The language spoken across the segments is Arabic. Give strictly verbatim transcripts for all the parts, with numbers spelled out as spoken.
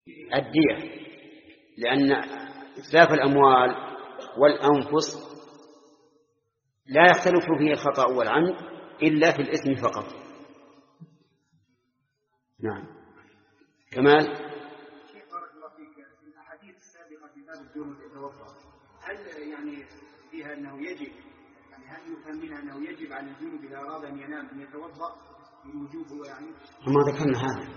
الدية، لأن إتلاف الأموال والأنفس لا يختلف فيه الخطأ والعمد إلا في الإثم فقط. نعم. كمال. شيخ بارك الله فيك، في الأحاديث السابقة في باب الجنود يتوضأ، هل يعني فيها أنه يجب، يعني هل يفهم منها أنه يجب على الجنود إذا أراد أن ينام أن يتوضأ بوجوبه؟ يعني ما ذكرنا هذا،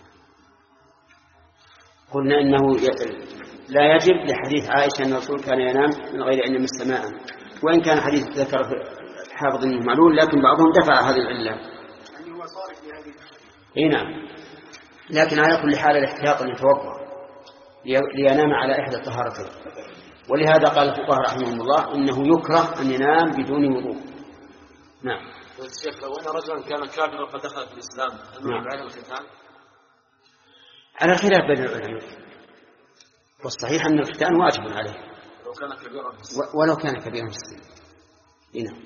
قلنا إنه لا يجب لحديث عائشة أن الرسول كان ينام من غير أن يمس ماء، وإن كان حديث ذكر حافظ أنه معلول، لكن بعضهم دفع هذه العلة. يعني هو صارف لهذه. إيه نعم، لكن على كل حال الاحتياط أن يتوضأ لينام على إحدى الطهارتين. ولهذا قال الفقهاء رحمهم الله إنه يكره أن ينام بدون وضوء. نعم. الشيخ لو أن رجلا كان كافرا وقد دخل في الإسلام هل يجب عليه الختان؟ على خلاف بين العلماء، والصحيح أن الختان واجب عليه ولو كان كبيرا ولو كان كبيرا في السن. هنا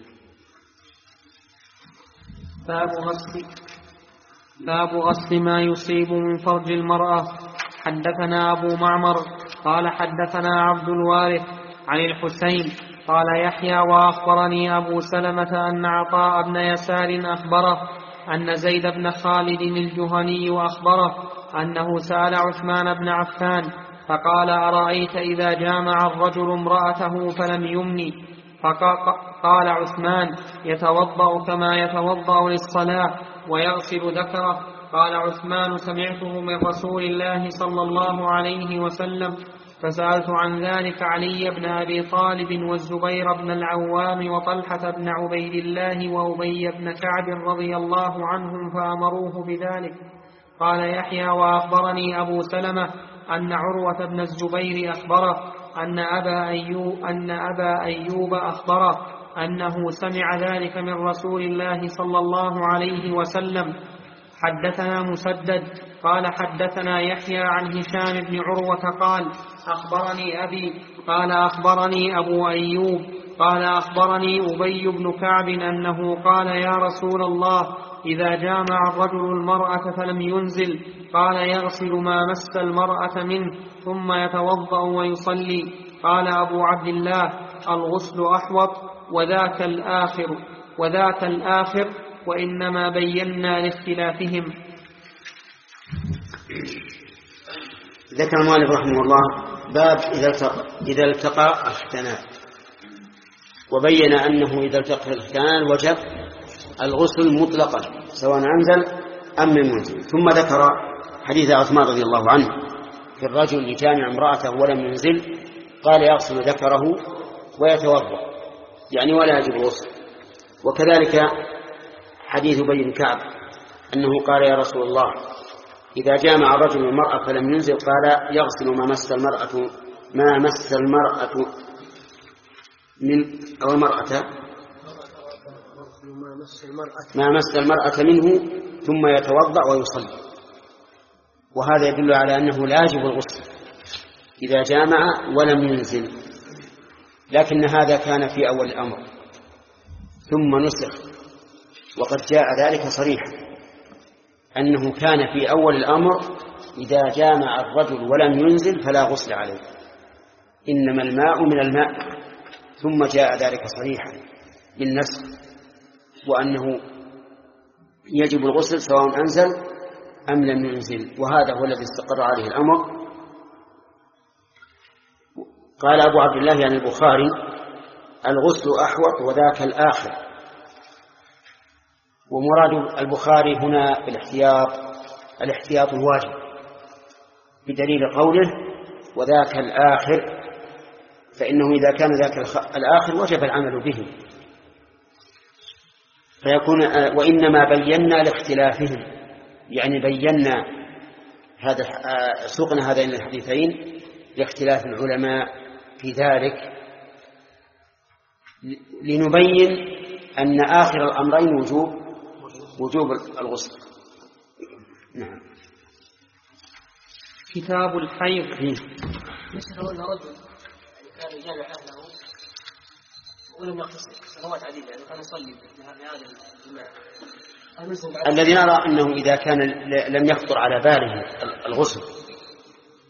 باب غسل باب غسل ما يصيب من فرج المرأة. حدثنا أبو معمر قال حدثنا عبد الوارث عن الحسين قال يحيى وأخبرني أبو سلمة أن عطاء بن يسار أخبره أن زيد بن خالد الجهني أخبره أنه سأل عثمان بن عفان فقال أرأيت إذا جامع الرجل امرأته فلم يمني؟ فقال عثمان يتوضأ كما يتوضأ للصلاة ويغسل ذكره. قال عثمان سمعته من رسول الله صلى الله عليه وسلم، فسألت عن ذلك علي بن أبي طالب والزبير بن العوام وطلحة بن عبيد الله وأبي بن كعب رضي الله عنهم فأمروه بذلك. قال يحيى وأخبرني أبو سلمة أن عروة بن الزبير أخبره أن أبا أيوب, أن أبا أيوب أخبره أنه سمع ذلك من رسول الله صلى الله عليه وسلم. حدثنا مسدد قال حدثنا يحيى عن هشام بن عروة قال أخبرني أبي قال أخبرني أبو أيوب قال أخبرني أبي بن كعب أنه قال يا رسول الله إذا جامع الرجل المرأة فلم ينزل قال يغسل ما مس المرأة منه ثم يتوضأ ويصلي. قال أبو عبد الله الغسل أحوط وذاك الآخر وذاك الآخر وإنما بينا لاختلافهم. ذكر المؤلف رحمه الله باب إذا التقى الختانان، وبين أنه إذا التقى الختانان وجب الغسل مطلقا سواء أنزل أم منزل. ثم ذكر حديث عثمان رضي الله عنه في الرجل يجامع امرأته ولم ينزل قال يغسل ذكره ويتوضأ، يعني ولا يجب الغسل. وكذلك حديث أبي بن كعب أنه قال يا رسول الله إذا جامع الرجل المرأة فلم ينزل قال يغسل ما مس المرأة ما مس المرأة من أو المرأة ما مس المرأة منه ثم يتوضأ ويصلي. وهذا يدل على أنه لا يجب الغسل إذا جامع ولم ينزل، لكن هذا كان في أول الأمر ثم نسخ، وقد جاء ذلك صريحا أنه كان في أول الأمر إذا جامع الرجل ولم ينزل فلا غسل عليه، إنما الماء من الماء. ثم جاء ذلك صريحا بالنسخ، وأنه يجب الغسل سواء أنزل أم لم ينزل، وهذا هو الذي استقر عليه الأمر. قال أبو عبد الله يعني البخاري الغسل أحوط وذاك الآخر. ومراد البخاري هنا بالاحتياط الاحتياط الواجب بدليل قوله وذاك الآخر، فإنه إذا كان ذاك الآخر وجب العمل به، فيكون وإنما بينا لاختلافهم، يعني بينا هذا سوقنا هذين الحديثين لاختلاف العلماء في ذلك لنبين أن آخر الأمرين وجوب وجوب الغسل. نعم. كتاب الحيض. مثل أن رجل كان يجامع أهله ولم يغتسل سنوات عديدة، يعني كان يصلي بهذا الماء. الذي نرى أنه إذا كان لم يخطر على باله الغسل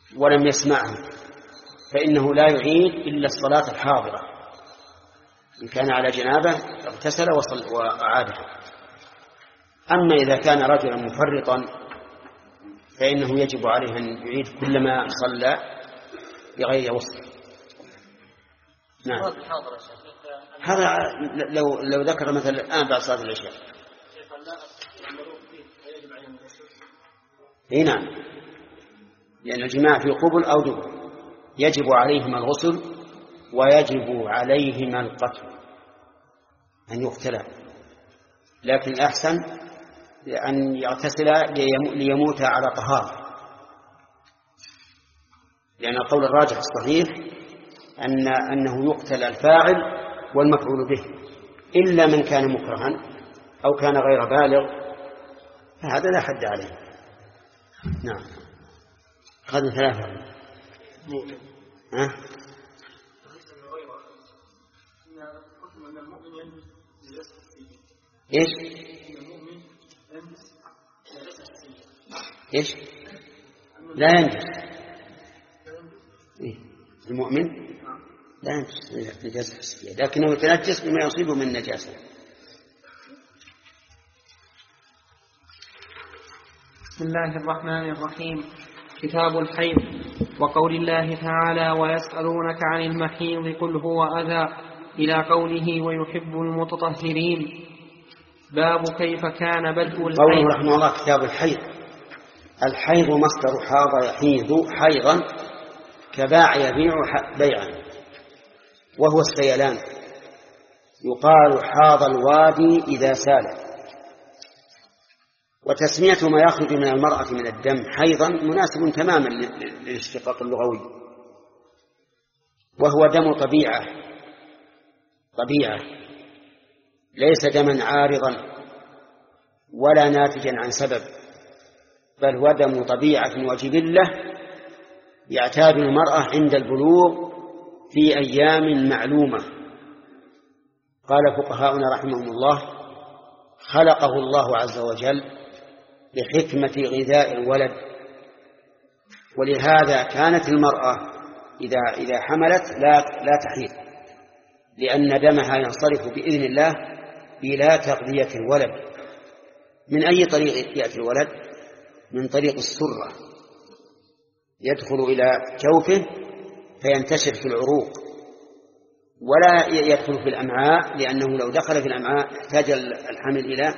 ولم يسمعه فإنه لا يعيد إلا الصلاة الحاضرة. إن كان على جنابه اغتسل وأعادها. أما إذا كان رجلا مفرطا فإنه يجب عليه أن يعيد كلما صلى بغير وصف. نعم. هذا لو لو ذكر مثلا الآن بعد صلاة العشاء. اي نعم، لأن الجماع في قبل أو دبر يجب عليهما الغسل ويجب عليهما القتل أن يقتلا، لكن الأحسن أن يغتسلا ليموت على طهارة، لأن القول الراجح الصحيح أن أنه يقتل الفاعل والمفعول به، إلا من كان مكرها أو كان غير بالغ فهذا لا حد عليه. نعم. أخذنا ثلاثة. ها؟ إيش؟ إيش؟ لا ينجس. إيه؟ المؤمن لا ينجس نجاسة حسية، لكنه يتنجس بما يصيبه من نجاسة. بسم الله الرحمن الرحيم. كتاب الحيض. وقول الله تعالى: ويسألونك عن المحيض قل هو أذى، إلى قوله: ويحب المتطهرين. باب كيف كان بدء الحيض. قوله رحمه الله كتاب الحيض. الحيض مصدر حاض يحيض حيضا كباع يبيع بيعا، وهو السيلان. يقال حاض الوادي إذا سال. وتسمية ما يخرج من المرأة من الدم حيضا مناسب تماما للاشتقاق اللغوي، وهو دم طبيعة طبيعة ليس دما عارضا ولا ناتجا عن سبب، بل هو دم طبيعة وجبلة يعتاد المرأة عند البلوغ في أيام معلومة. قال فقهاؤنا رحمهم الله: خلقه الله عز وجل بحكمة غذاء الولد، ولهذا كانت المرأة إذا إذا حملت لا لا تحيض، لأن دمها ينصرف بإذن الله بلا تغذية الولد. من أي طريق يأتي الولد؟ من طريق السرة، يدخل إلى جوفه فينتشر في العروق، ولا يدخل في الأمعاء، لأنه لو دخل في الأمعاء احتاج الحمل إلى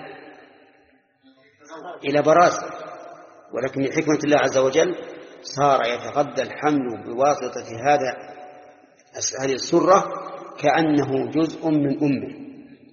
إلى براز. ولكن من حكمة الله عز وجل صار يتغذى الحمل بواسطة هذا هذه السرة كأنه جزء من أمه.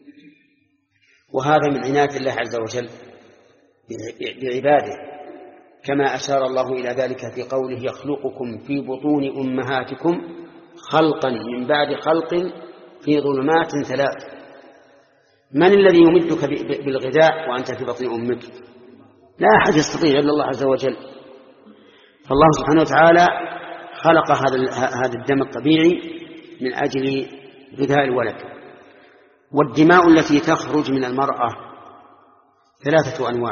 وهذا من عناية الله عز وجل بعباده، كما أشار الله إلى ذلك في قوله: يخلقكم في بطون أمهاتكم خلقا من بعد خلق في ظلمات ثلاث. من الذي يمدك بالغذاء وأنت في بطن أمك؟ لا أحد يستطيع إلا الله عز وجل. فالله سبحانه وتعالى خلق هذا الدم الطبيعي من أجل غذاء الولد. والدماء التي تخرج من المرأة ثلاثة أنواع: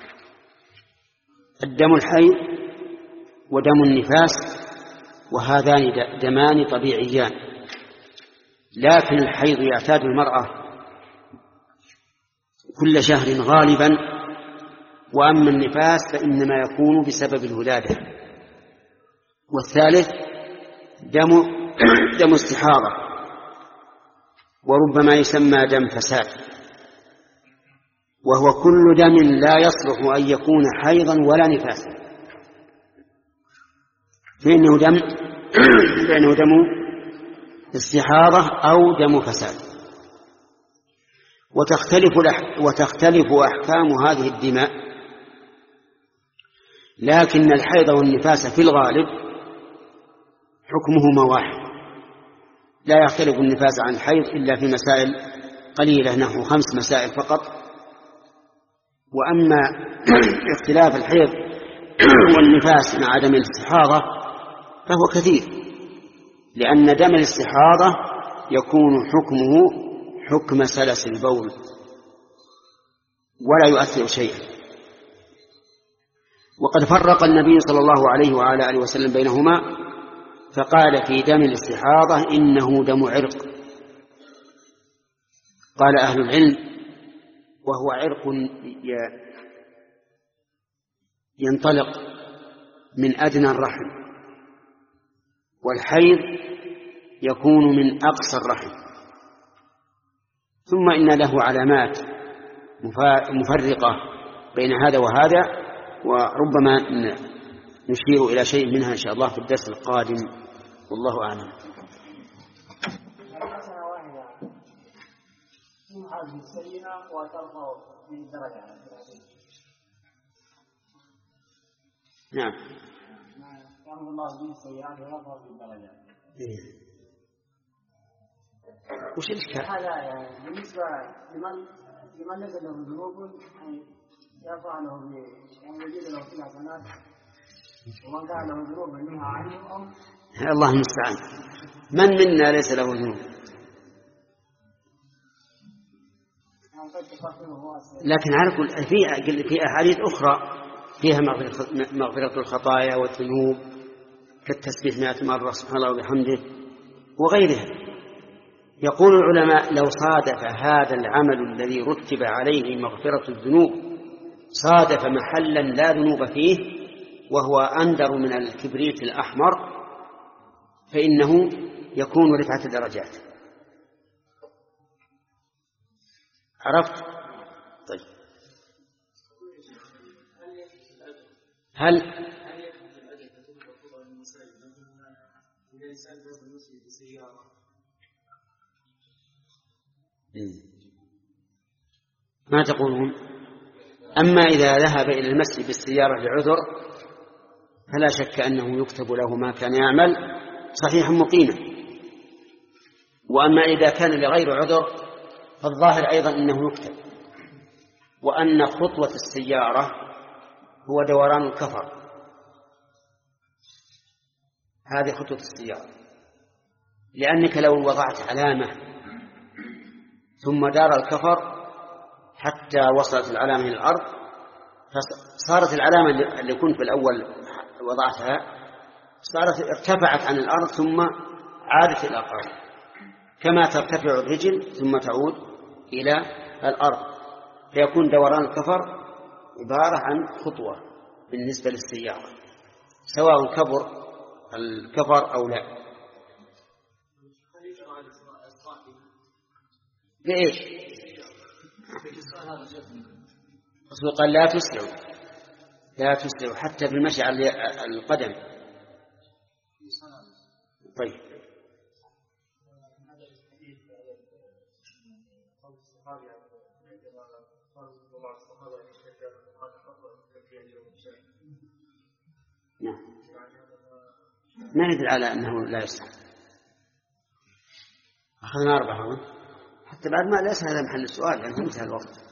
الدم الحيض ودم النفاس، وهذان دمان طبيعيان، لكن الحيض يعتاد المرأة كل شهر غالبا، وأما النفاس فإنما يكون بسبب الولادة. والثالث دم دم استحاضة، وربما يسمى دم فساد، وهو كل دم لا يصلح أن يكون حيضا ولا نفاسا، فإنه دم فإنه دم استحاضة أو دم فساد. وتختلف وتختلف أحكام هذه الدماء، لكن الحيض والنفاس في الغالب حكمهما واحد، لا يختلف النفاس عن الحيض إلا في مسائل قليلة، نحو خمس مسائل فقط. وأما اختلاف الحيض والنفاس مع دم الاستحاضة فهو كثير، لأن دم الاستحاضة يكون حكمه حكم سلس البول ولا يؤثر شيئا. وقد فرق النبي صلى الله عليه وعلى آله وسلم بينهما، فقال في دم الاستحاضة إنه دم عرق. قال أهل العلم وهو عرق ينطلق من أدنى الرحم، والحيض يكون من أقصى الرحم، ثم إن له علامات مفرقة بين هذا وهذا، وربما نشير إلى شيء منها إن شاء الله في الدرس القادم، والله أعلم. نعم. وش الإشكال؟ هذا يعني بالنسبة لمن لمن نزل له ذنوب يرفع له يعني يزيد له في الحسنات، ومن كان له ذنوب منها عنه. الله المستعان. من منا ليس له ذنوب؟ لكن على كل في في أحاديث أخرى فيها مغفرة الخطايا والذنوب كالتسبيح مئة مرة سبحان الله وبحمده وغيرها. يقول العلماء لو صادف هذا العمل الذي رتب عليه مغفرة الذنوب صادف محلا لا ذنوب فيه وهو أندر من الكبريت الأحمر فإنه يكون رفعة الدرجات. عرفت؟ طيب. هل ما تقولون؟ أما إذا ذهب إلى المسجد بالسيارة لعذر فلا شك أنه يكتب له ما كان يعمل صحيحا مقيما. وأما إذا كان لغير عذر فالظاهر أيضا أنه يكتب، وأن خطوة السيارة هو دوران الكفر. هذه خطوة السيارة، لأنك لو وضعت علامة ثم دار الكفر حتى وصلت العلامة إلى الأرض فصارت العلامة اللي كنت بالأول وضعتها صارت ارتفعت عن الأرض ثم عادت إلى الأرض، كما ترتفع الرجل ثم تعود إلى الأرض، فيكون دوران الكفر عبارة عن خطوة بالنسبة للسيارة سواء كبر الكفر أو لا. لإيش؟ الرسول قال لا تسرعوا لا تسرعوا حتى بالمشي على القدم. طيب. نعم. ما ندري على أنه لا يسرع. أخذنا أربعة حتى بعد ما ليس هذا محل السؤال لأنه يعني انتهى الوقت.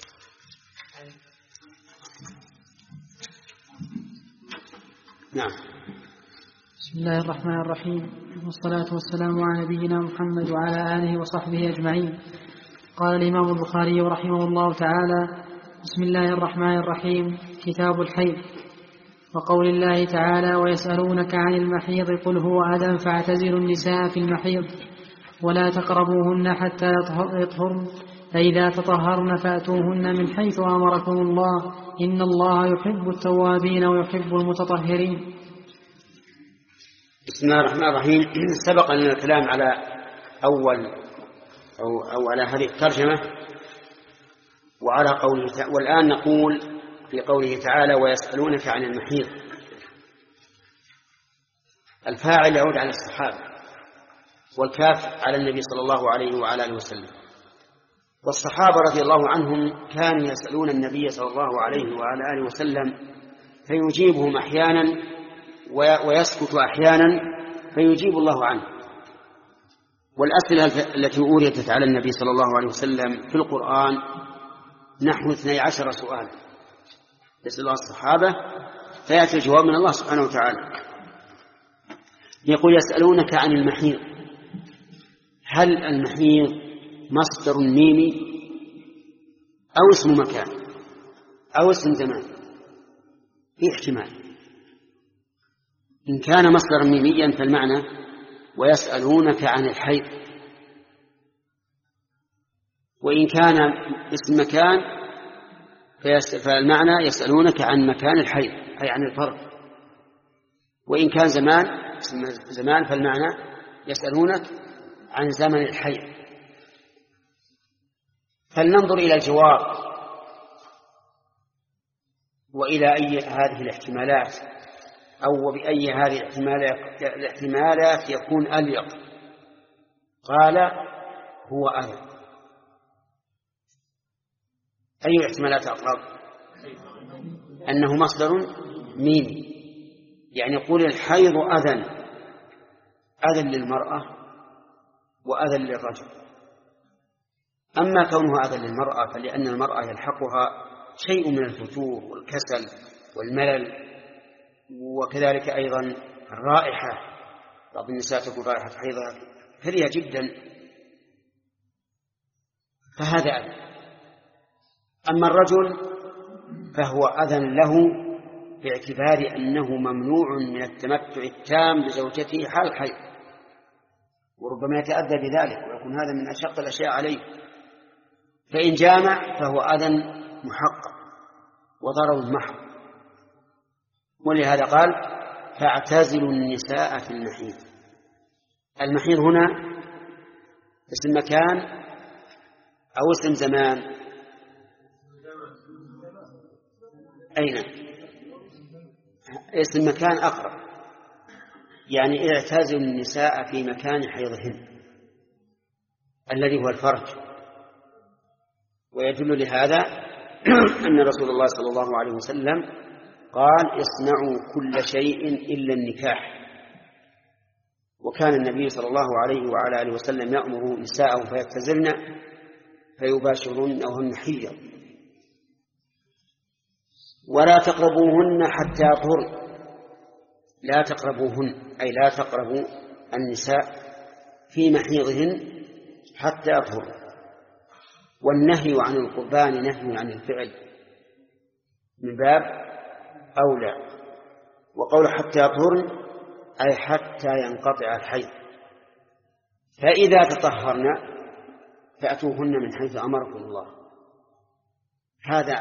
نعم. بسم الله الرحمن الرحيم، والصلاة والسلام على نبينا محمد وعلى آله وصحبه أجمعين. قال الإمام البخاري رحمه الله تعالى: بسم الله الرحمن الرحيم. كتاب الحيض. وقول الله تعالى: ويسألونك عن المحيض قل هو أذى فاعتزلوا النساء في المحيض ولا تقربوهن حتى يطهرن فإذا تطهرن فأتوهن من حيث أمركم الله إن الله يحب التوابين ويحب المتطهرين. بسم الله الرحمن الرحيم. سبق لنا الكلام على أول أو, أو على هذه الترجمة وعلى قوله تعالى، والآن نقول في قوله تعالى: ويسألونك عن المحيض. الفاعل يعود على الصحابة والكاف على النبي صلى الله عليه وعلى آله وسلم. والصحابة رضي الله عنهم كانوا يسألون النبي صلى الله عليه وعلى آله وسلم فيجيبهم أحيانا ويسكت أحيانا فيجيب الله عنه. والأسئلة التي أوردت على النبي صلى الله عليه وسلم في القرآن نحو اثني عشر سؤال يسأل الصحابة فيأتي الجواب من الله سبحانه وتعالى. يقول: يسألونك عن المحيض. هل المحيض مصدر ميمي أو اسم مكان أو اسم زمان؟ في احتمال. إن كان مصدرا ميميا فالمعنى ويسألونك عن الحيض، وإن كان اسم مكان فالمعنى يسألونك عن مكان الحيض أي عن الفرج، وإن كان زمان اسم زمان فالمعنى يسألونك عن زمن الحيض. فلننظر إلى الجواب وإلى أي هذه الاحتمالات أو بأي هذه الاحتمالات يكون أليق. قال هو أذى. أي الاحتمالات أقرب؟ أنه مصدر ميمي، يعني يقول الحيض أذى، أذى للمرأة وأذى للرجل. أما كونه أذى للمرأة فلأن المرأة يلحقها شيء من الفتور والكسل والملل، وكذلك أيضا الرائحة، بعض النساء تكون رائحة حيضها كريهة جدا، فهذا أذى. أما الرجل فهو أذى له باعتبار أنه ممنوع من التمتع التام بزوجته حال الحيض، وربما يتأذى بذلك ويكون هذا من أشق الأشياء عليه. فإن جامع فهو أذى محقق وضرر محض. ولهذا قال فاعتزلوا النساء في المحيض. المحيض هنا اسم مكان أو اسم زمان؟ أين؟ اسم مكان أقرب، يعني اعتزلوا النساء في مكان حيضهن الذي هو الفرج. ويدل لهذا أن رسول الله صلى الله عليه وسلم قال اصنعوا كل شيء إلا النكاح. وكان النبي صلى الله عليه وعلى آله وسلم يأمر نساءه فيعتزلن فيباشرون وهن حيض. ولا تقربوهن حتى يطهرن، لا تقربوهن أي لا تقربوا النساء في محيضهن حتى يطهرن. والنهي عن القربان نهي عن الفعل من باب أولى. وقول حتى يطهرن أي حتى ينقطع الحيض. فإذا تطهرن فأتوهن من حيث أمركم الله. هذا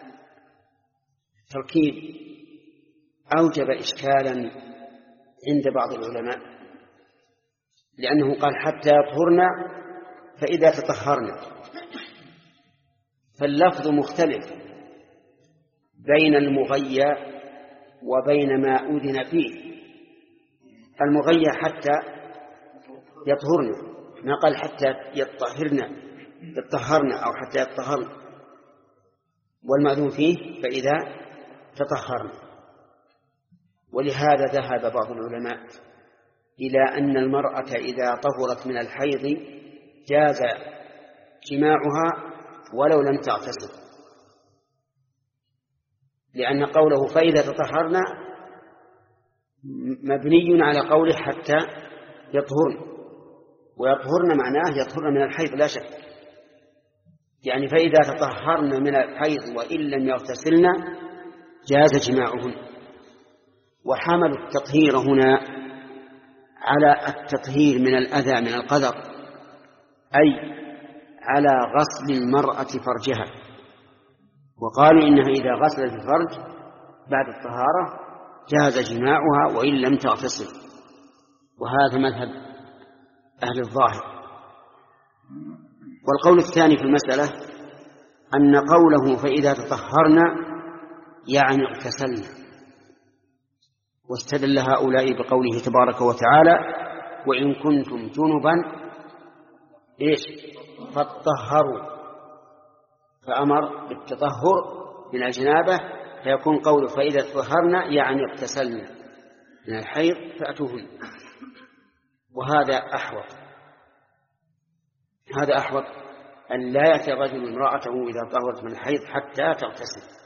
تركيب أوجب إشكالا عند بعض العلماء، لأنه قال حتى يطهرن فإذا تطهرن، فاللفظ مختلف بين المغيى وبين ما أذن فيه. المغيى حتى يطهرن، ما قال حتى يطهرن يطهرن أو حتى يطهرن. والمأذون فيه فإذا تطهرن. ولهذا ذهب بعض العلماء إلى أن المرأة إذا طهرت من الحيض جاز جماعها ولو لم تغتسل، لأن قوله فإذا تطهرن مبني على قوله حتى يطهرن، ويطهرن معناه يطهرن من الحيض لا شك، يعني فإذا تطهرن من الحيض وإن لم يغتسلن جاز جماعهن. وحمل التطهير هنا على التطهير من الأذى من القذر، أي على غسل المرأة فرجها. وقالوا إنها إذا غسلت الفرج بعد الطهارة جاز جماعها وإن لم تغتسل، وهذا مذهب أهل الظاهر. والقول الثاني في المسألة أن قوله فإذا تطهرن يعني اغتسلن، واستدل هؤلاء بقوله تبارك وتعالى وإن كنتم جنبا إيش فاطهروا، فأمر بالتطهر من الجنابة، فيكون قوله فإذا تطهرن يعني اغتسلن من الحيض فأتوهن. وهذا أحوط، هذا أحوط أن لا يأتي الرجل امرأته إذا طهرت من الحيض حتى تغتسل،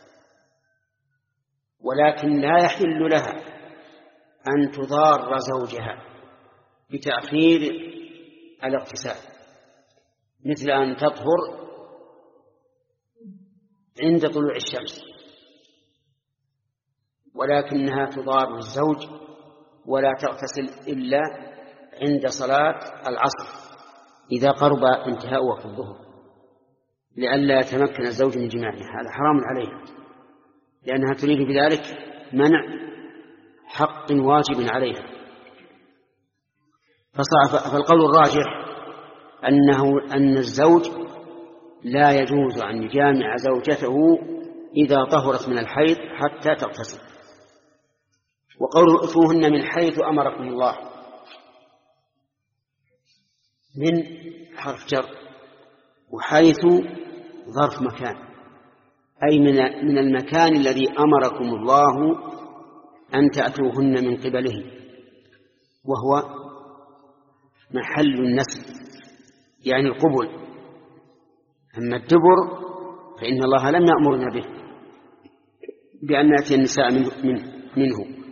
ولكن لا يحل لها أن تضار زوجها بتأخير الاغتسال، مثل أن تطهر عند طلوع الشمس ولكنها تضار الزوج ولا تغتسل إلا عند صلاة العصر إذا قرب انتهاء وقت الظهر، لئلا يتمكن الزوج من جماعها، هذا حرام عليها، لأنها تريد بذلك منع حق واجب عليها. فالقول الراجح أنه أن الزوج لا يجوز أن يجامع زوجته إذا طهرت من الحيض حتى تغتسل. وقول ائتوهن من حيث أمركم الله من حرف جر، وحيث ظرف مكان، أي من من المكان الذي أمركم الله أن تأتوهن من قبله، وهو محل النسل يعني القبل. أما الدبر فإن الله لم يأمرنا به بأن نأتي النساء من منه،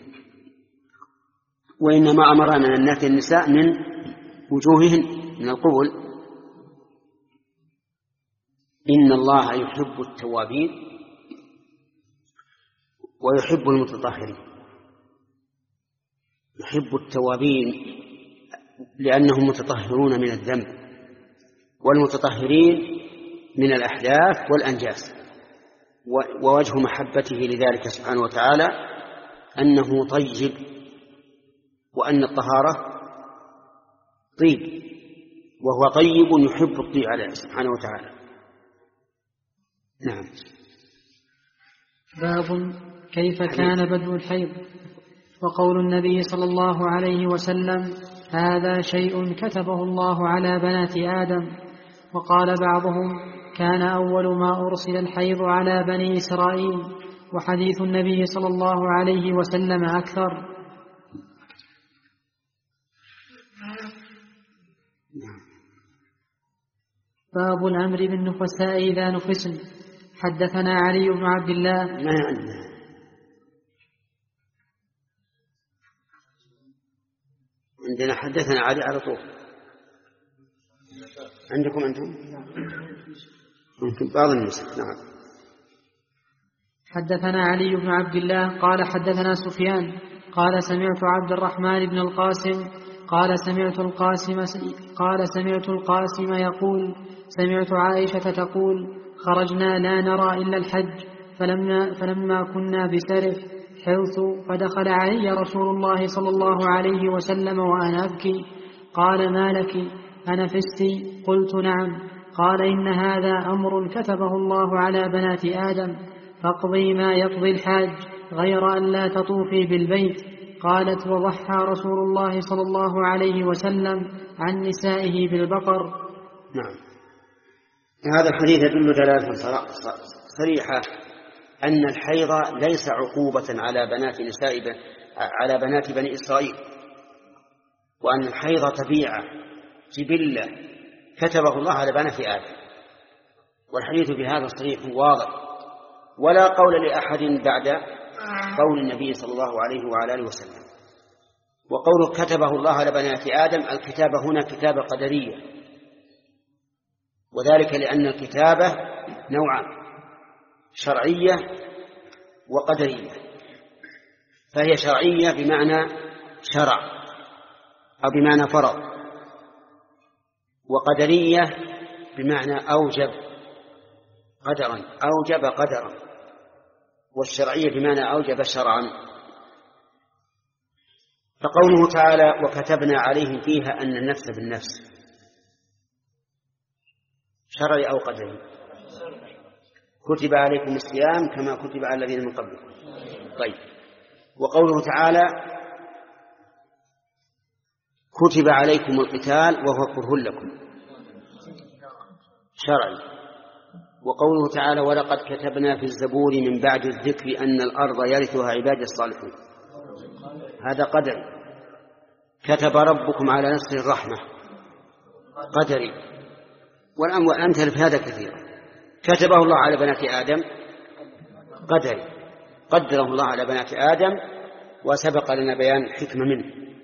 وإنما أمرنا أن نأتي النساء من وجوههن من القبل. إن الله يحب التوابين ويحب المتطهرين. يحب التوابين لأنهم متطهرون من الذنب، والمتطهرين من الأحداث والأنجاس. ووجه محبته لذلك سبحانه وتعالى أنه طيب، وأن الطهارة طيب، وهو طيب يحب الطيب عليه سبحانه وتعالى. نعم. باب كيف كان بدء الحيض. وقول النبي صلى الله عليه وسلم هذا شيء كتبه الله على بنات آدم. وقال بعضهم كان أول ما أرسل الحيض على بني إسرائيل، وحديث النبي صلى الله عليه وسلم أكثر. باب الأمر بالنفساء إذا نفسن. حدثنا علي بن عبد الله ما عندنا عندنا حدثنا علي على طول. عندكم أنتم ممكن بعض النسخ. نعم. حدثنا علي بن عبد الله قال حدثنا سفيان قال سمعت عبد الرحمن بن القاسم قال سمعت القاسم قال سمعت القاسم يقول سمعت عائشة تقول خرجنا لا نرى إلا الحج، فلما, فلما كنا بسرف حرث فدخل علي رسول الله صلى الله عليه وسلم وأنا أبكي، قال ما لك أنفستي؟ قلت نعم. قال إن هذا أمر كتبه الله على بنات آدم، فاقضي ما يقضي الحاج غير أن لا تطوفي بالبيت. قالت وضحى رسول الله صلى الله عليه وسلم عن نسائه بالبقر. نعم. هذا الحديث يدل دلالة صريحة أن الحيض ليس عقوبة على بنات نساء على بنات بني إسرائيل، وأن الحيض طبيعة جبلة كتبه الله على بنات آدم. والحديث بهذا صريح واضح، ولا قول لأحد بعد قول النبي صلى الله عليه وعلى آله وسلم. وقوله كتبه الله على بنات آدم، الكتابة هنا كتابة قدرية، وذلك لأن الكتابة نوعان، شرعية وقدرية. فهي شرعية بمعنى شرع أو بمعنى فرض، وقدرية بمعنى أوجب قدرا أوجب قدرا، والشرعية بمعنى أوجب شرعا. فقوله تعالى وكتبنا عليهم فيها أن النفس بالنفس شرعي أو قدري؟ كتب عليكم الصيام كما كتب على الذين من قبلكم. طيب. وقوله تعالى كتب عليكم القتال وهو كره لكم شرعي. وقوله تعالى ولقد كتبنا في الزبور من بعد الذكر أن الأرض يرثها عبادي الصالحون، هذا قدري. كتب ربكم على نفسه الرحمة قدري. والأمثلة في هذا كثيرة. كتبه الله على بنات آدم قدري، قدره الله على بنات آدم، وسبق لنا بيان الحكمة منه.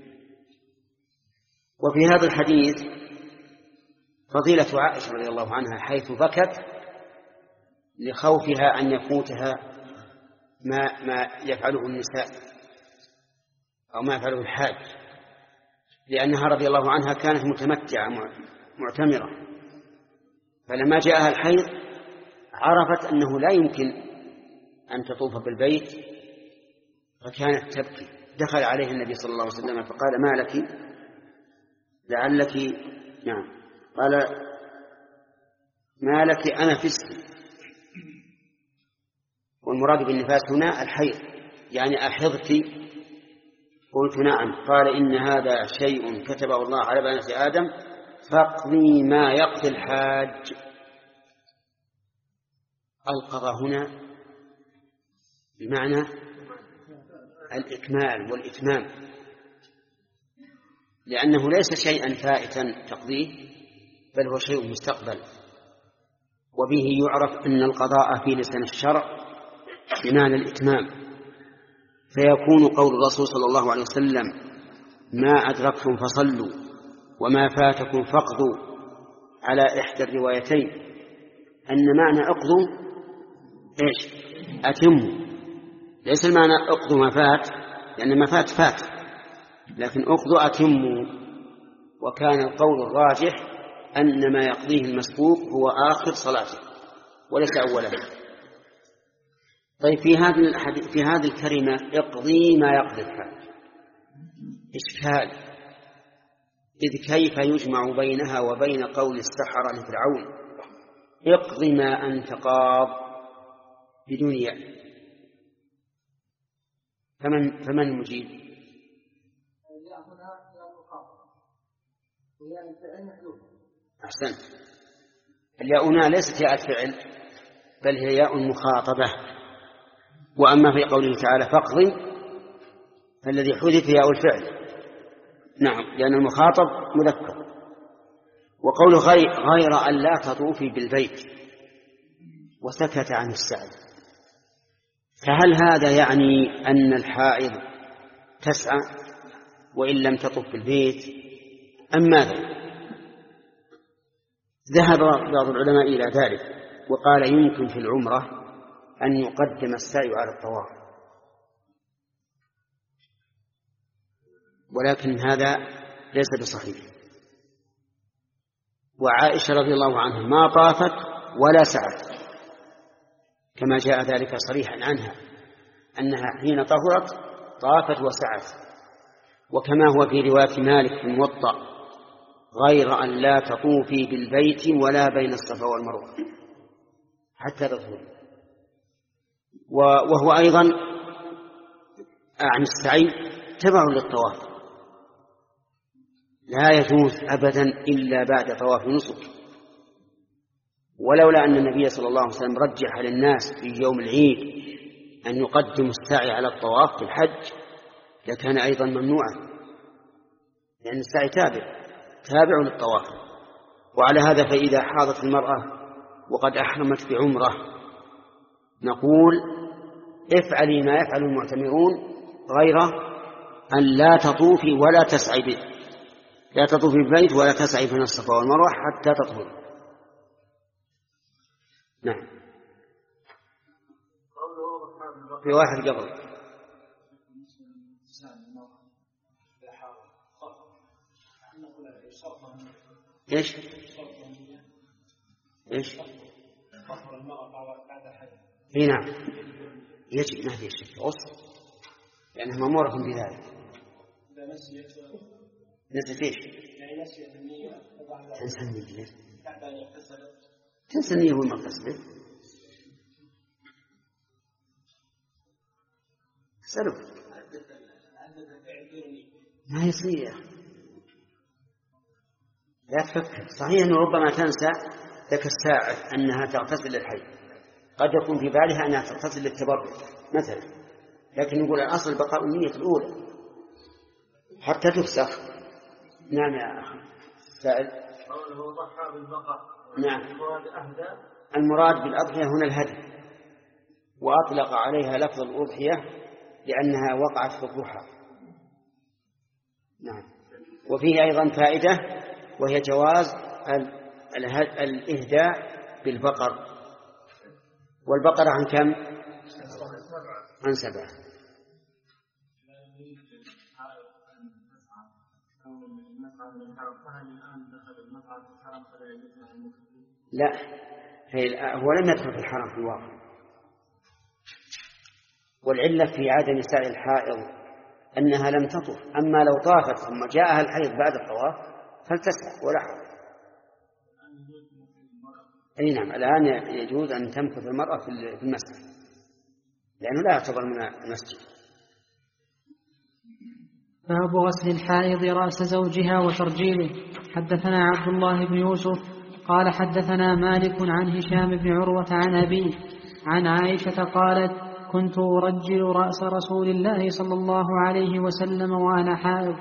وفي هذا الحديث فضيلة عائشة رضي الله عنها، حيث بكت لخوفها أن يفوتها ما ما يفعله النساء أو ما يفعله الحاج، لأنها رضي الله عنها كانت متمتعة معتمرة، فلما جاءها الحيض عرفت أنه لا يمكن أن تطوف بالبيت فكانت تبكي. دخل عليه النبي صلى الله عليه وسلم فقال: ما لك؟ لعلك نعم قال: ما لك أنفست؟ والمراد بالنفاس هنا الحيض، يعني أحضت؟ قلت: نعم. قال: إن هذا شيء كتبه الله على بنات آدم فاقضي ما يقضي الحاج. القضاء هنا بمعنى الإكمال والإتمام، لأنه ليس شيئا فائتا تقضيه، بل هو شيء مستقبل، وبه يعرف أن القضاء في لسان الشرع بمعنى الإتمام، فيكون قول الرسول صلى الله عليه وسلم: ما أدركتم فصلوا وما فاتكم فاقضوا، على إحدى الروايتين أن معنى اقضوا إيش؟ أتموا. ليس المعنى اقضوا ما فات، لأن ما فات فات، لكن اقضوا أتموا. وكان القول الراجح أن ما يقضيه المسبوق هو آخر صلاته وليس أوله. طيب في هذه الحديث في هذه الكلمة اقضي ما يقضي الحاج إشكال، إذ كيف يجمع بينها وبين قول السحرة لفرعون: اقضي ما أنت قاض بدون ياء؟ فمن فمن المجيب؟ أحسنت. الياء هنا ليست ياء الفعل بل هي ياء مخاطبة. وأما في قوله تعالى فاقضي فالذي حذف ياء الفعل، نعم، لأن المخاطب مذكر. وقوله غير أن لا تطوفي بالبيت وسكت عن السعي، فهل هذا يعني أن الحائض تسعى وإن لم تطف بالبيت أم ماذا؟ ذهب بعض العلماء إلى ذلك وقال يمكن في العمرة أن يقدم السعي على الطواف، ولكن هذا ليس بصحيح. وعائشة رضي الله عنها ما طافت ولا سعت، كما جاء ذلك صريحا عنها أنها حين طهرت طافت وسعت. وكما هو في رواية مالك في الموطأ: غير أن لا تطوفي بالبيت ولا بين الصفا والمروة حتى تطهري. وهو أيضا عن السعي تبع للطواف، لا يجوز أبدا إلا بعد طواف النسك. ولولا أن النبي صلى الله عليه وسلم رجح للناس في يوم العيد أن يقدموا السعي على الطواف في الحج لكان أيضا ممنوعا، لأن السعي تابع تابع للطواف. وعلى هذا فإذا حاضت المرأة وقد أحرمت بعمرة نقول افعلي ما يفعل المعتمرون غير أن لا تطوفي ولا تسعي به، لا تطوفي بالبيت ولا تسعي بين الصفا والمروة حتى تطهري. نعم. في واحد قبل ايش ايش اي نعم يجب، ما في شك غسل لأنها مأمورة بذلك. نسيت ايش؟ تنسى النية، تنسى النية والمغتسل سلف ما يصير. لا تفكر، صحيح أنه ربما تنسى ذاك الساعة أنها تغتسل للحي، قد يكون في بالها أنها تغتسل للتبرد مثلا، لكن يقول الأصل بقاء النية الأولى حتى تفسخ. نعم يا أخي سائل. قوله ضحى بالبقر، نعم، المراد أهدى. المراد بالأضحية هنا الهدي، وأطلق عليها لفظ الأضحية لأنها وقعت في الضحى. نعم. وفيه أيضا فائدة وهي جواز الإهداء بالبقر. والبقر عن كم؟ عن سبعة. لا، هو لم يدخل في الحرم في الواقع، والعلة في عدم سعي الحائض أنها لم تطف، أما لو طافت ثم جاءها الحيض بعد الطواف فلتسعى ولا حرج. أي نعم، الآن يجوز أن تمكث المرأة في المسجد لأنه لا يعتبر من المسجد. باب غسل الحائض رأس زوجها وترجيله. حدثنا عبد الله بن يوسف قال حدثنا مالك عن هشام بن عروة عن أبيه عن عائشة قالت كنت أرجل رأس رسول الله صلى الله عليه وسلم وأنا حائض.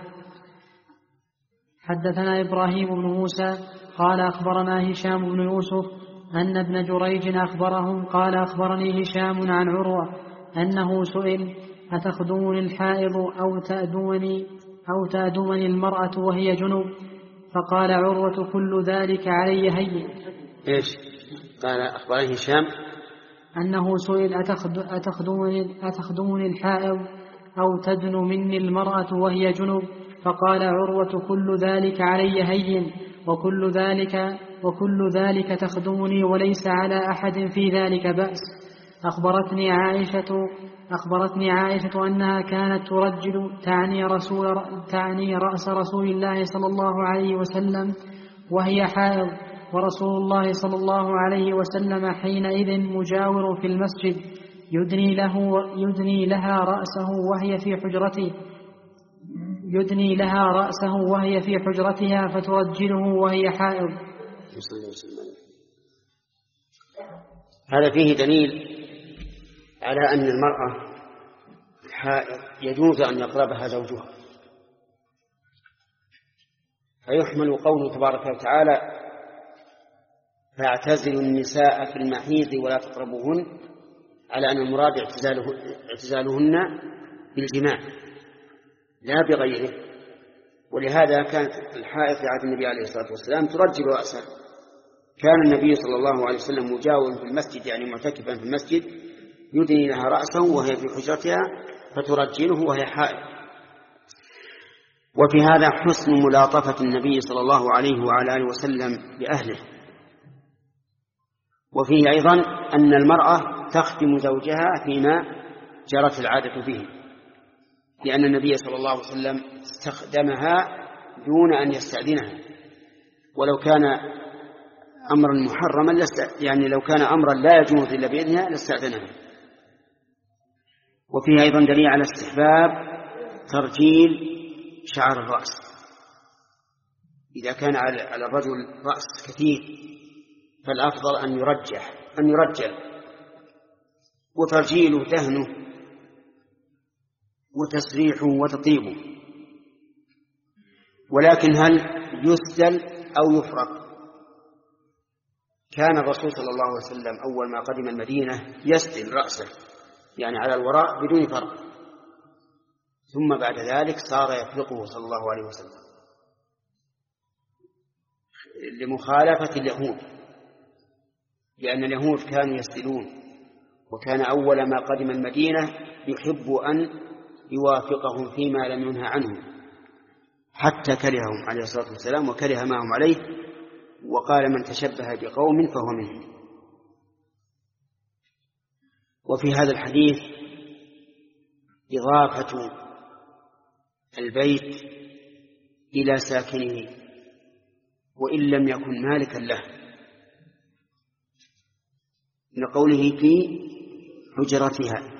حدثنا إبراهيم بن موسى قال أخبرنا هشام بن يوسف أن ابن جريج أخبرهم قال أخبرني هشام عن عروة أنه سئل أتخدمني الحائض أو تأدمني أو تأدمني المرأة وهي جنوب؟ فقال عروة كل ذلك علي هين. إيش قال؟ أخبرني هشام أنه سئل أتخدمني, أتخدمني الحائض أو تدن مني المرأة وهي جنوب؟ فقال عروة كل ذلك علي هين وكل ذلك وكل ذلك تخدمني وليس على أحد في ذلك بأس. أخبرتني عائشة أخبرتني عائشة أنها كانت ترجل تعني, رسول تعني رأس رسول الله صلى الله عليه وسلم وهي حائض، ورسول الله صلى الله عليه وسلم حينئذ مجاور في المسجد يدني له يدني لها رأسه وهي في حجرته يدني لها رأسه وهي في حجرتها فترجله وهي حائض. هذا فيه دليل على أن المرأة حائض يجوز أن يقربها زوجها، فيحمل قوله تبارك وتعالى فاعتزلوا النساء في المحيض ولا تقربوهن على أن المراد اعتزاله اعتزالهن بالجماع لا بغيره. ولهذا كانت الحائض في عهد النبي عليه الصلاة والسلام ترجل رأسها. كان النبي صلى الله عليه وسلم مجاورا في المسجد يعني معتكفا في المسجد يدني لها رأسه وهي في حجرتها فترجله وهي حائض. وفي هذا حسن ملاطفة النبي صلى الله عليه وعلى آله وسلم بأهله. وفيه أيضا أن المرأة تخدم زوجها فيما جرت العادة به، لأن النبي صلى الله عليه وسلم استخدمها دون أن يستأذنها، ولو كان أمرا محرما يعني لو كان أمرا لا يجوز إلا بإذنها لاستأذنها. وفيه أيضا دليل على استحباب ترجيل شعر الرأس. إذا كان على الرجل رأس كثير فالأفضل أن يرجح أن يرجل، وترجيله دهنه وتسريحه وتطيبه. ولكن هل يسدل أو يفرق؟ كان الرسول صلى الله عليه وسلم أول ما قدم المدينة يسدل رأسه يعني على الوراء بدون فرق، ثم بعد ذلك صار يفرقه صلى الله عليه وسلم لمخالفة اليهود، لأن اليهود كانوا يسدلون، وكان أول ما قدم المدينة يحب أن يوافقهم فيما لم ينهى عنه، حتى كرههم عليه الصلاة والسلام وكره ما هم عليه، وقال من تشبه بقوم فهو منهم. وفي هذا الحديث إضافة البيت إلى ساكنه وإن لم يكن مالكا له، لقوله في حجرتها.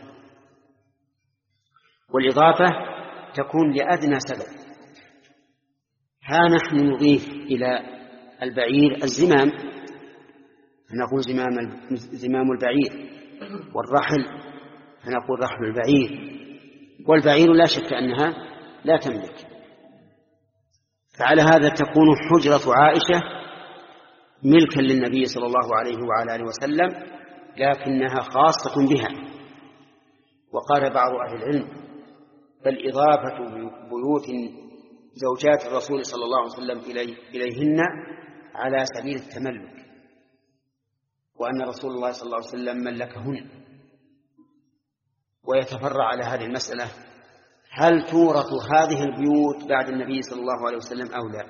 والإضافة تكون لأدنى سبب. ها نحن نضيف إلى البعير الزمام فنقول زمام زمام البعير، والرحل فنقول رحل البعير، والبعير لا شك أنها لا تملك. فعلى هذا تكون حجرة عائشة ملكا للنبي صلى الله عليه وعلى آله وسلم، لكنها خاصة بها. وقال بعض أهل العلم بل إضافة بيوت زوجات الرسول صلى الله عليه وسلم إليهن على سبيل التملك، وأن رسول الله صلى الله عليه وسلم ملكهن. ويتفرع على هذه المسألة: هل تورث هذه البيوت بعد النبي صلى الله عليه وسلم أو لا؟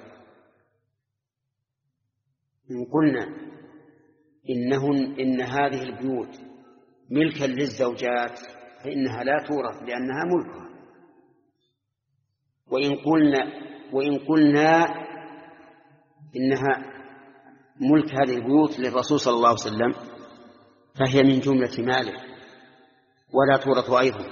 إن قلنا إنهن إن هذه البيوت ملكا للزوجات فإنها لا تورث لأنها ملكها. وإن قلنا وإن قلنا إنها ملك هذه البيوت للرسول صلى الله عليه وسلم فهي من جملة ماله ولا تورث أيضا،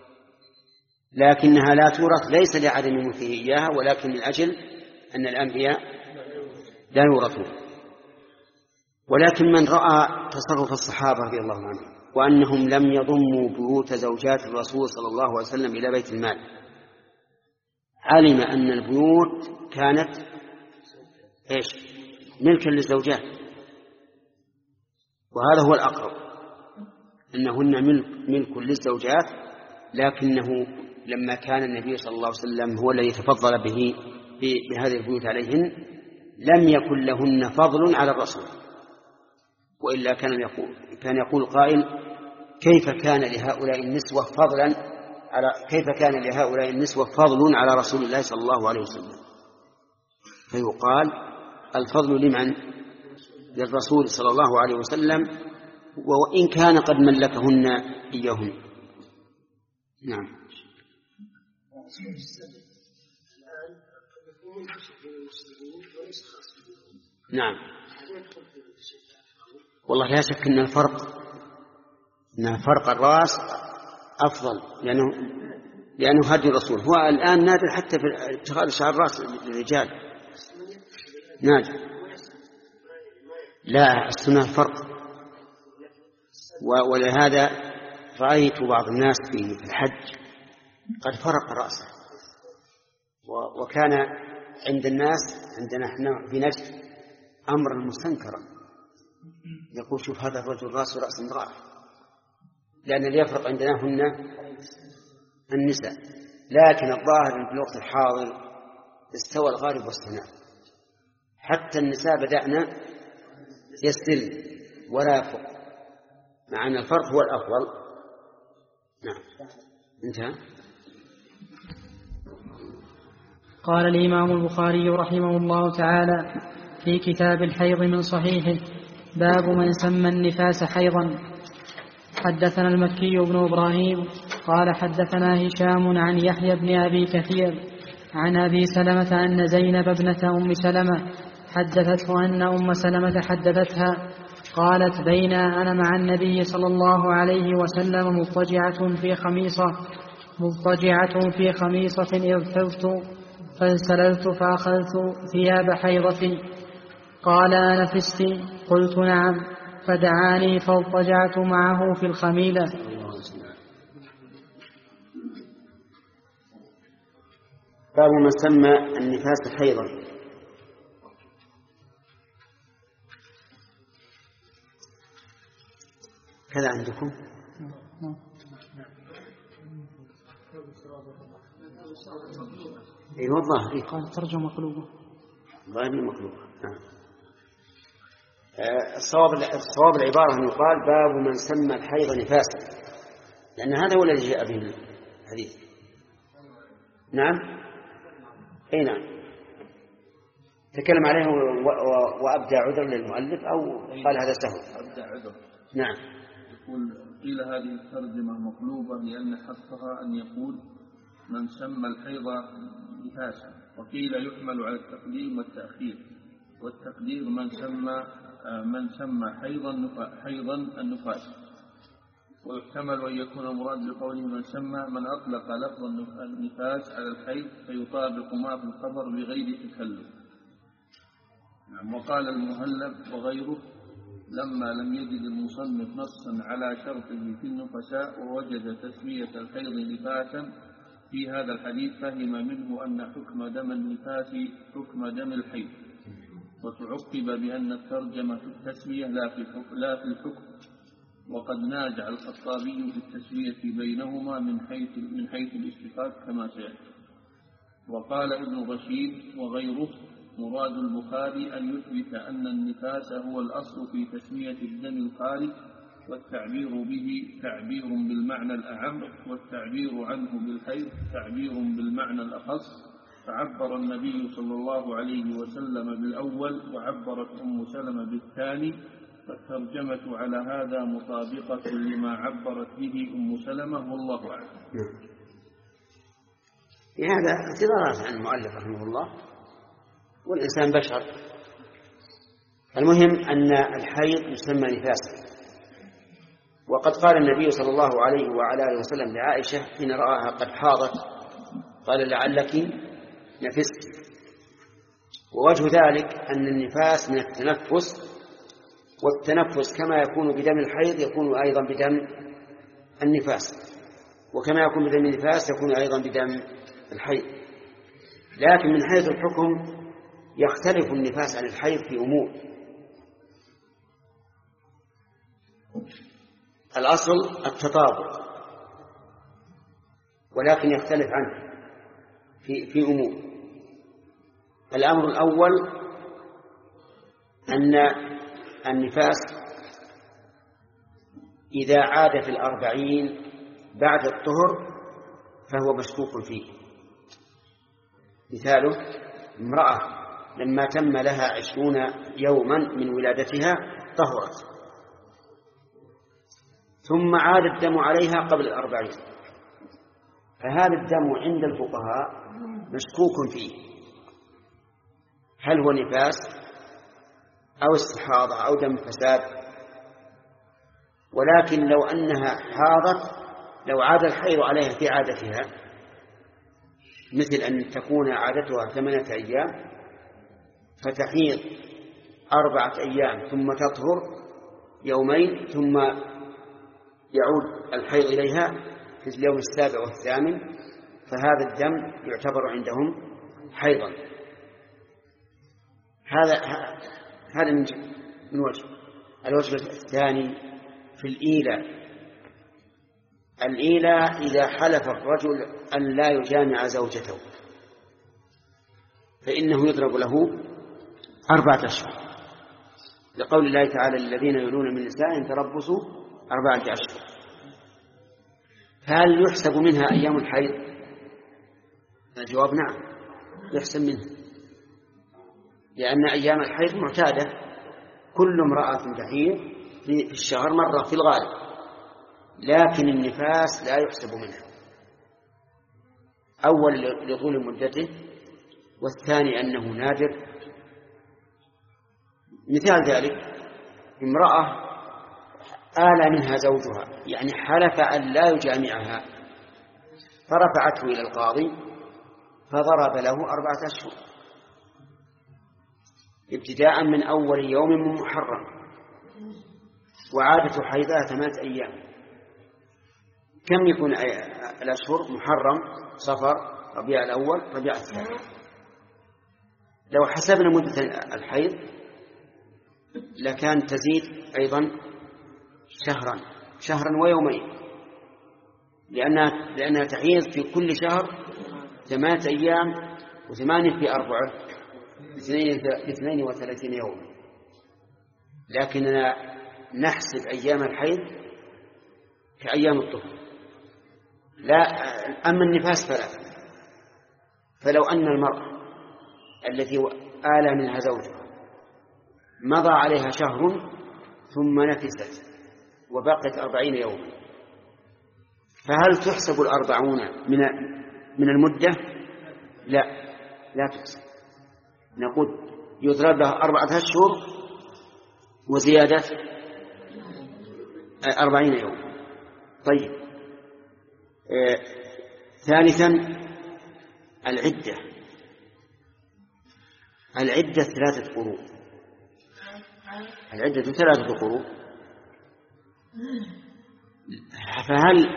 لكنها لا تورث ليس لعدم ملكه إياها، ولكن من أجل أن الأنبياء لا يورثون. ولكن من رأى تصرف الصحابة رضي الله عنهم وأنهم لم يضموا بيوت زوجات الرسول صلى الله عليه وسلم إلى بيت المال علم أن البيوت كانت إيش؟ ملكا للزوجات، وهذا هو الأقرب، أنهن ملك, ملك للزوجات، لكنه لما كان النبي صلى الله عليه وسلم هو الذي تفضل به بهذه البيوت عليهن لم يكن لهن فضل على الرسول، وإلا كان يقول كان يقول قائل: كيف كان لهؤلاء النسوة فضلا على كيف كان لهؤلاء النسوة فضل على رسول الله صلى الله عليه وسلم؟ فيقال: الفضل لمن؟ للرسول صلى الله عليه وسلم، وإن كان قد ملكهن إياهن. نعم. نعم. والله لا شك أن الفرق أن فرق الرأس أفضل، لأنه لأنه هدي الرسول. هو الآن نادر حتى في اتخاذ شعر الرأس للرجال، نادر. لا، السنة فرق. ولهذا رأيت بعض الناس في الحج قد فرق رأسه، وكان عند الناس عندنا احنا في نجد أمر مستنكرا، يقول: شوف هذا الرجل رأسه رأس امرأة، لأن اللي يفرق عندنا هن النساء. لكن الظاهر في الوقت الحاضر استوى الغالب واستناء، حتى النساء بدأنا يستل ولا يفرق، مع أن الفرق هو الأفضل. نعم. انتهى. قال الإمام البخاري رحمه الله تعالى في كتاب الحيض من صحيحه: باب من سمى النفاس حيضا. حدثنا المكي بن إبراهيم قال حدثنا هشام عن يحيى بن أبي كثير عن أبي سلمة أن زينب ابنة أم سلمة حدثته أن أم سلمة حدثتها قالت: بين أنا مع النبي صلى الله عليه وسلم مضطجعة في خميصة مضطجعة في خميصة ارتبت فانسللت فأخذت ثياب حيضتي. قال: أنفست؟ قلت: نعم. فدعاني فاضطجعت معه في الخميلة. باب من سمى النفاس حيضا. كذا عندكم؟ اي والله قال ترجمة مقلوبة. غير مقلوبة. نعم. الصواب الصواب العبارة أن يقال: باب من سمى الحيض نفاسا، لأن هذا هو الذي جاء به الحديث. نعم. أي نعم. تكلم عليه وأبدى عذر للمؤلف أو قال هذا سهل؟ أبدى عذر. نعم. يقول: قيل هذه الترجمة مقلوبة لأن حقها أن يقول: من سمى الحيض نفاسا، وقيل يحمل على التقديم والتأخير، والتقدير من سمى من سمى حيضا حيضا النفاس، ويحتمل أن يكون المراد بقوله من سمى من أطلق لفظ النفاس على الحيض فيطابق ما في الخبر بغير تكلف. وقال المهلب وغيره: لما لم يجد المصنف نصا على شرطه في النفساء ووجد تسمية الحيض نفاسا في هذا الحديث فهم منه أن حكم دم النفاس حكم دم الحيض، وتعقب بأن الترجمة في التسمية لا في الحكم, لا في الحكم وقد نازع الخطابي في التسمية بينهما من حيث من حيث الاشتقاق كما سيأتي. وقال ابن رشيد وغيره: مراد البخاري أن يثبت أن النفاس هو الأصل في تسمية الدم الخارج والتعبير به تعبير بالمعنى الأعم، والتعبير عنه بالحيض تعبير بالمعنى الأخص. فعبر النبي صلى الله عليه وسلم بالأول، وعبرت أم سلمة بالثاني، فالترجمة على هذا مطابقة لما عبرت به أم سلمة، والله أعلم. هذا اعتذارات عن المؤلف رحمه الله، والإنسان بشر. المهم أن الحيض يسمى نفاسا، وقد قال النبي صلى الله عليه وعلى آله وسلم لعائشة حين رآها قد حاضت قال لعلك نفست. ووجه ذلك أن النفاس من التنفس، والتنفس كما يكون بدم الحيض يكون أيضا بدم النفاس، وكما يكون بدم النفاس يكون أيضا بدم الحيض. لكن من حيث الحكم يختلف النفاس عن الحيض في أمور. الأصل التطابق، ولكن يختلف عنه في في أمور. الأمر الأول أن النفاس إذا عاد في الأربعين بعد الطهر فهو مشكوك فيه. مثاله امرأة لما تم لها عشرون يوما من ولادتها طهرت، ثم عاد الدم عليها قبل الأربعين، فهذا الدم عند الفقهاء مشكوك فيه، هل هو نفاس أو استحاضة أو دم فساد. ولكن لو أنها حاضت، لو عاد الحيض عليها في عادتها، مثل أن تكون عادتها ثمانية أيام فتحيض أربعة أيام ثم تطهر يومين ثم يعود الحيض إليها في اليوم السابع والثامن، فهذا الدم يعتبر عندهم حيضا. هذا هذا من وجه. الوجه الثاني في الإيلاء. الإيلاء إذا حلف الرجل أن لا يجامع زوجته فإنه يضرب له أربعة أشهر، لقول الله تعالى الذين يلون من نسائهم تربصوا أربعة أشهر. هل يحسب منها أيام الحيض؟ الجواب نعم يحسب منها، لأن أيام الحيض معتادة، كل امرأة تحيض في الشهر مرة في الغالب، لكن النفاس لا يحسب منها، أول لطول مدته، والثاني أنه نادر. مثال ذلك امرأة آل منها زوجها، يعني حلف أن لا يجامعها، فرفعته إلى القاضي فضرب له أربعة أشهر ابتداء من أول يوم من محرم، وعادة حيضها ثمانية أيام. كم يكون الأشهر؟ محرم، صفر، ربيع الأول، ربيع الثاني. لو حسبنا مدة الحيض لكان تزيد أيضا شهرا شهرا ويومين، لأنها, لأنها تحيض في كل شهر ثمانية أيام، وثمانية في أربعة اثنين وثلاثين يوم. لكننا نحسب أيام الحيض كأيام الطهر. لا، أما النفاس فلا. فلو أن المرأة التي آل منها زوجها مضى عليها شهر ثم نفست وبقت أربعين يوما، فهل تحسب الأربعون من من المدة؟ لا، لا تحسب. نقول يضرب لها أربعة أشهر وزيادة أربعين يوم. طيب، آه ثالثا العدة. العدة ثلاثة قروء. العدة ثلاثة قروء. فهل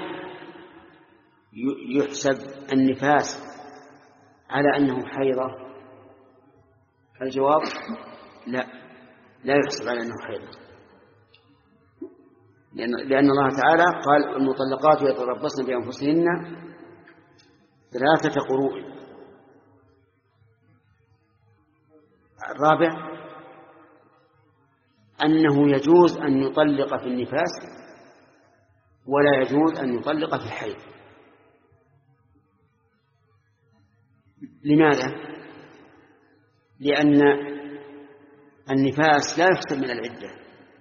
يحسب النفاس على أنه حيضة؟ الجواب لا، لا يحسب على أنه حيضة، لأن, لأن الله تعالى قال المطلقات يتربصن بأنفسهن ثلاثة قروء. الرابع أنه يجوز أن يطلق في النفاس ولا يجوز أن يطلق في الحيض. لماذا؟ لأن النفاس لا يحسب من العدة،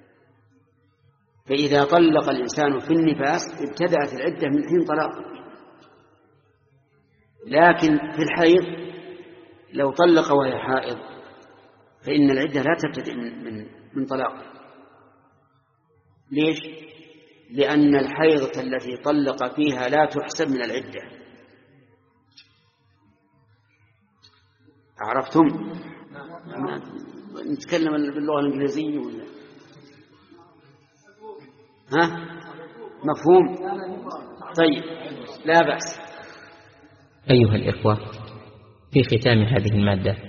فإذا طلق الإنسان في النفاس ابتدأت العدة من حين طلاقه. لكن في الحيض لو طلق وهي حائض فإن العدة لا تبتدئ من, من, من طلاقه. ليش؟ لأن الحيضة التي طلق فيها لا تحسب من العدة. عرفتم؟ نتكلم باللغة الإنجليزية ولا؟ ها؟ مفهوم؟ طيب، لا بأس. أيها الإخوة، في ختام هذه المادة